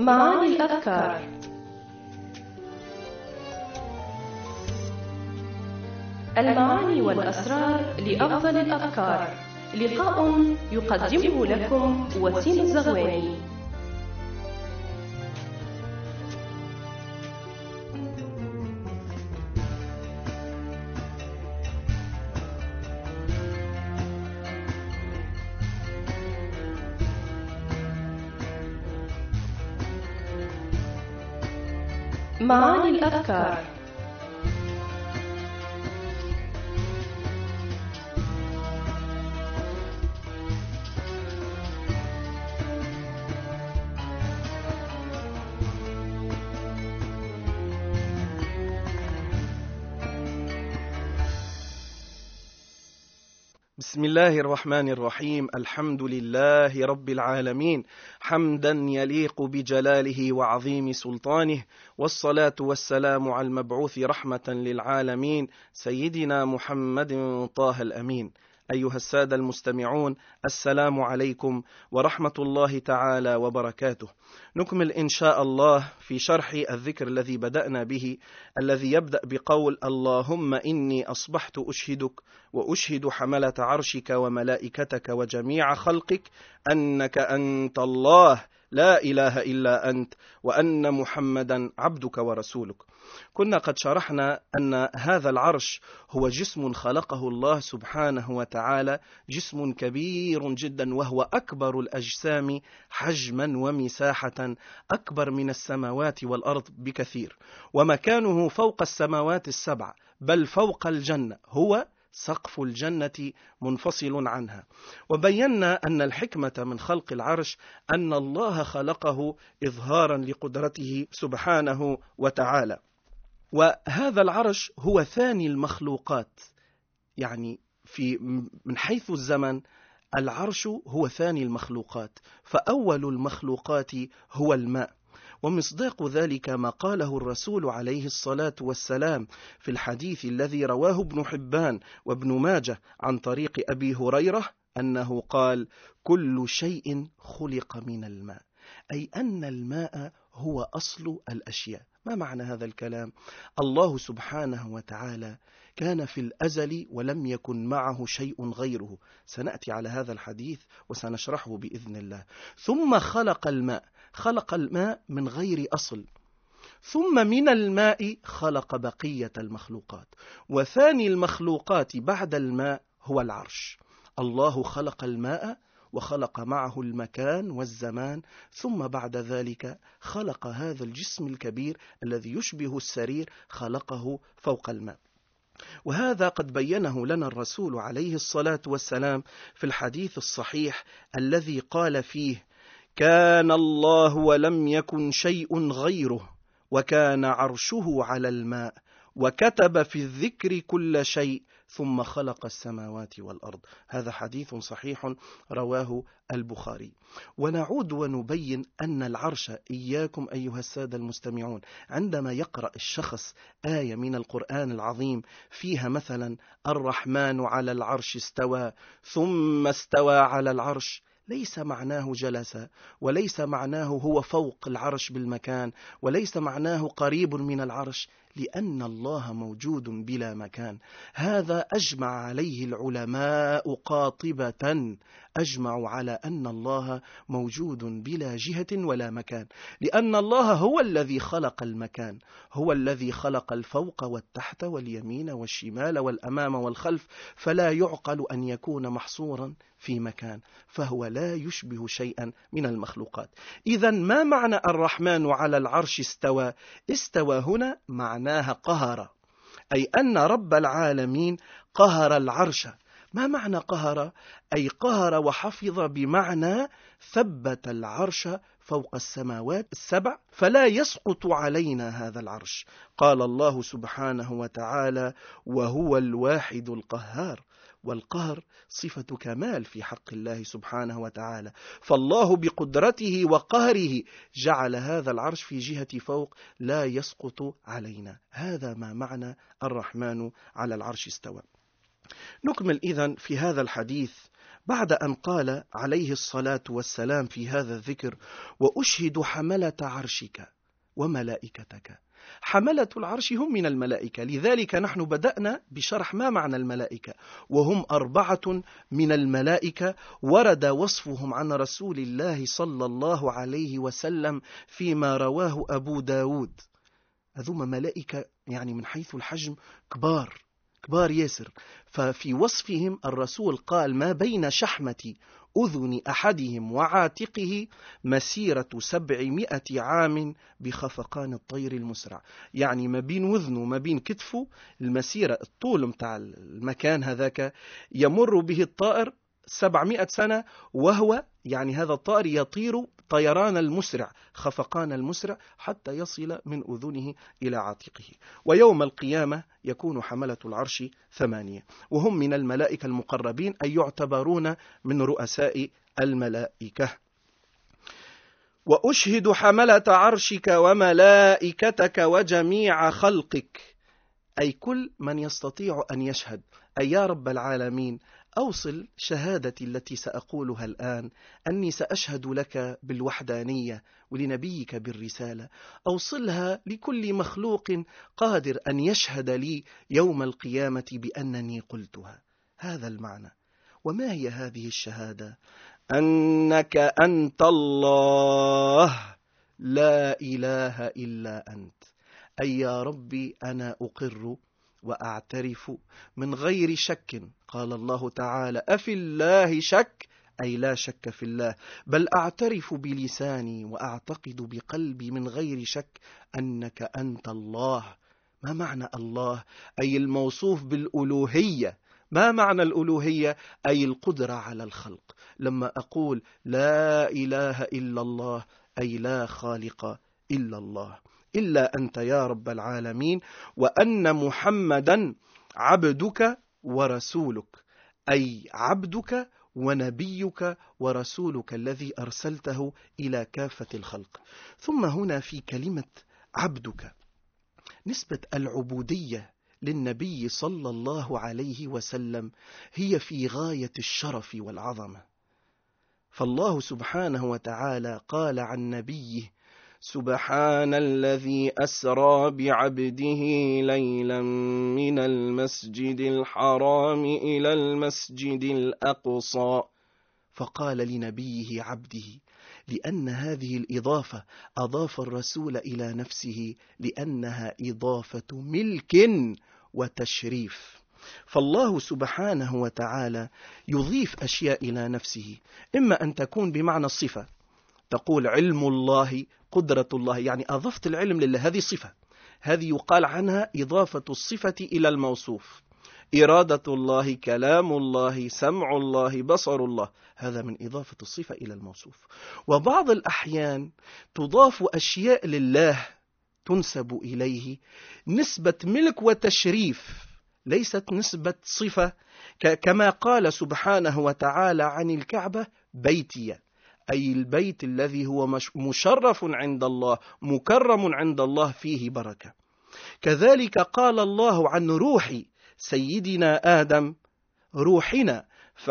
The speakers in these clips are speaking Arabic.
معاني الأفكار. المعاني والأسرار لأفضل الأفكار. لقاء يقدمه لكم وسيم الزغواني. معاني الأفكار. بسم الله الرحمن الرحيم. الحمد لله رب العالمين، حمدا يليق بجلاله وعظيم سلطانه، والصلاة والسلام على المبعوث رحمة للعالمين سيدنا محمد طه الأمين. أيها السادة المستمعون، السلام عليكم ورحمة الله تعالى وبركاته. نكمل إن شاء الله في شرح الذكر الذي بدأنا به، الذي يبدأ بقول: اللهم إني أصبحت أشهدك وأشهد حملة عرشك وملائكتك وجميع خلقك أنك أنت الله لا إله إلا أنت، وأن محمدا عبدك ورسولك. كنا قد شرحنا أن هذا العرش هو جسم خلقه الله سبحانه وتعالى، جسم كبير جدا، وهو أكبر الأجسام حجما ومساحة، أكبر من السماوات والأرض بكثير، ومكانه فوق السماوات السبع، بل فوق الجنة، هو سقف الجنة منفصل عنها. وبينا أن الحكمة من خلق العرش أن الله خلقه إظهارا لقدرته سبحانه وتعالى. وهذا العرش هو ثاني المخلوقات، يعني من حيث الزمن العرش هو ثاني المخلوقات، فأول المخلوقات هو الماء. ومصداق ذلك ما قاله الرسول عليه الصلاة والسلام في الحديث الذي رواه ابن حبان وابن ماجه عن طريق أبي هريرة أنه قال: كل شيء خلق من الماء، أي أن الماء هو أصل الأشياء. ما معنى هذا الكلام؟ الله سبحانه وتعالى كان في الأزل ولم يكن معه شيء غيره، سنأتي على هذا الحديث وسنشرحه بإذن الله. ثم خلق الماء من غير أصل، ثم من الماء خلق بقية المخلوقات، وثاني المخلوقات بعد الماء هو العرش. الله خلق الماء وخلق معه المكان والزمان، ثم بعد ذلك خلق هذا الجسم الكبير الذي يشبه السرير، خلقه فوق الماء. وهذا قد بينه لنا الرسول عليه الصلاة والسلام في الحديث الصحيح الذي قال فيه: كان الله ولم يكن شيء غيره، وكان عرشه على الماء، وكتب في الذكر كل شيء، ثم خلق السماوات والأرض. هذا حديث صحيح رواه البخاري. ونعود ونبين أن العرش، إياكم أيها السادة المستمعون، عندما يقرأ الشخص آية من القرآن العظيم فيها مثلا: الرحمن على العرش استوى، ثم استوى على العرش، ليس معناه جلس، وليس معناه هو فوق العرش بالمكان، وليس معناه قريب من العرش، لأن الله موجود بلا مكان. هذا أجمع عليه العلماء قاطبة، أجمعوا على أن الله موجود بلا جهة ولا مكان، لأن الله هو الذي خلق المكان، هو الذي خلق الفوق والتحت واليمين والشمال والأمام والخلف، فلا يعقل أن يكون محصورا في مكان، فهو لا يشبه شيئا من المخلوقات. إذن ما معنى الرحمن على العرش استوى؟ استوى هنا معناها قهر، أي أن رب العالمين قهر العرش. ما معنى قهر؟ أي قهر وحفظ، بمعنى ثبت العرش فوق السماوات السبع، فلا يسقط علينا هذا العرش. قال الله سبحانه وتعالى: وهو الواحد القهار. والقهر صفة كمال في حق الله سبحانه وتعالى، فالله بقدرته وقهره جعل هذا العرش في جهة فوق لا يسقط علينا. هذا ما معنى الرحمن على العرش استوى. نكمل إذن في هذا الحديث بعد أن قال عليه الصلاة والسلام في هذا الذكر: وأشهد حملة عرشك وملائكتك. حملة العرش هم من الملائكة، لذلك نحن بدأنا بشرح ما معنى الملائكة، وهم 4 من الملائكة ورد وصفهم عن رسول الله صلى الله عليه وسلم فيما رواه أبو داود. هذوما ملائكة يعني من حيث الحجم كبار ياسر. ففي وصفهم الرسول قال: ما بين شحمة أذن أحدهم وعاتقه مسيرة 700 عام بخفقان الطير المسرع. يعني ما بين وذنه وما بين كتفه المسيرة، الطول متاع المكان هذاك يمر به الطائر 700 سنة، وهو يعني هذا الطائر يطير طيران المسرع، خفقان المسرع، حتى يصل من أذنه إلى عاتقه. ويوم القيامة يكون حملة العرش 8، وهم من الملائكة المقربين، أي يعتبرون من رؤساء الملائكة. وأشهد حملة عرشك وملائكتك وجميع خلقك، أي كل من يستطيع أن يشهد. أي يا رب العالمين، أوصل شهادتي التي سأقولها الآن، أني سأشهد لك بالوحدانية ولنبيك بالرسالة. أوصلها لكل مخلوق قادر أن يشهد لي يوم القيامة بأنني قلتها. هذا المعنى. وما هي هذه الشهادة؟ أنك أنت الله لا إله إلا أنت. أي يا ربي أنا أقر وأعترف من غير شك. قال الله تعالى: أفي الله شك؟ أي لا شك في الله، بل أعترف بلساني وأعتقد بقلبي من غير شك أنك أنت الله. ما معنى الله؟ أي الموصوف بالألوهية. ما معنى الألوهية؟ أي القدرة على الخلق. لما أقول لا إله إلا الله، أي لا خالق إلا الله، إلا أنت يا رب العالمين، وأن محمدا عبدك ورسولك، أي عبدك ونبيك ورسولك الذي أرسلته إلى كافة الخلق. ثم هنا في كلمة عبدك نسبة العبودية للنبي صلى الله عليه وسلم هي في غاية الشرف والعظمة. فالله سبحانه وتعالى قال عن نبيه: سبحان الذي أسرى بعبده ليلا من المسجد الحرام إلى المسجد الأقصى. فقال لنبيه عبده، لأن هذه الإضافة أضاف الرسول إلى نفسه، لأنها إضافة ملك وتشريف. فالله سبحانه وتعالى يضيف أشياء إلى نفسه، إما أن تكون بمعنى الصفة، تقول علم الله، قدرة الله، يعني أضفت العلم لله، هذه صفة، هذه يقال عنها إضافة الصفة إلى الموصوف. إرادة الله، كلام الله، سمع الله، بصر الله، هذا من إضافة الصفة إلى الموصوف. وبعض الأحيان تضاف أشياء لله تنسب إليه نسبة ملك وتشريف، ليست نسبة صفة، كما قال سبحانه وتعالى عن الكعبة: بيتي، أي البيت الذي هو مشرف عند الله، مكرم عند الله، فيه بركة. كذلك قال الله عن روح سيدنا آدم: روحنا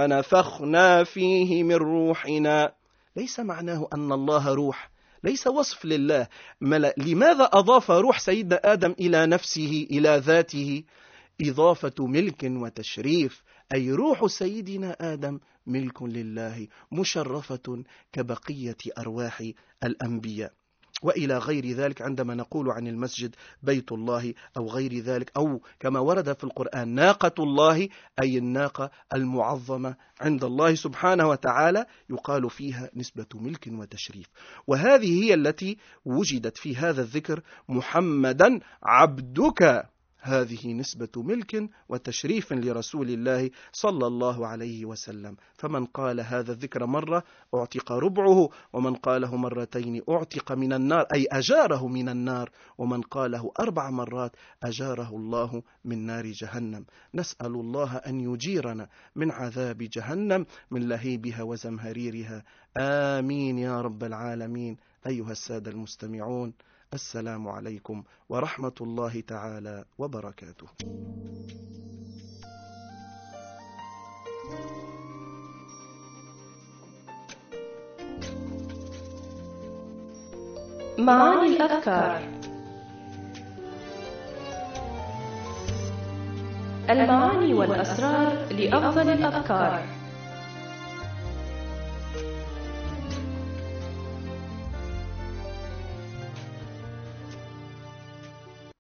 فنفخنا فيه من روحنا. ليس معناه أن الله روح، ليس وصف لله. لماذا أضاف روح سيدنا آدم إلى نفسه، إلى ذاته؟ إضافة ملك وتشريف، أي روح سيدنا آدم ملك لله، مشرفة كبقية أرواح الأنبياء. وإلى غير ذلك، عندما نقول عن المسجد بيت الله أو غير ذلك، أو كما ورد في القرآن ناقة الله، أي الناقة المعظمة عند الله سبحانه وتعالى، يقال فيها نسبة ملك وتشريف. وهذه هي التي وجدت في هذا الذكر: محمدا عبدك. هذه نسبة ملك وتشريف لرسول الله صلى الله عليه وسلم. فمن قال هذا الذكر مرة أعتق ربعه، ومن قاله مرتين أعتق من النار، أي أجاره من النار، ومن قاله 4 مرات أجاره الله من نار جهنم. نسأل الله أن يجيرنا من عذاب جهنم، من لهيبها وزمهريرها. آمين يا رب العالمين. أيها السادة المستمعون، السلام عليكم ورحمة الله تعالى وبركاته. معاني الأذكار. المعاني والأسرار لأفضل الأذكار.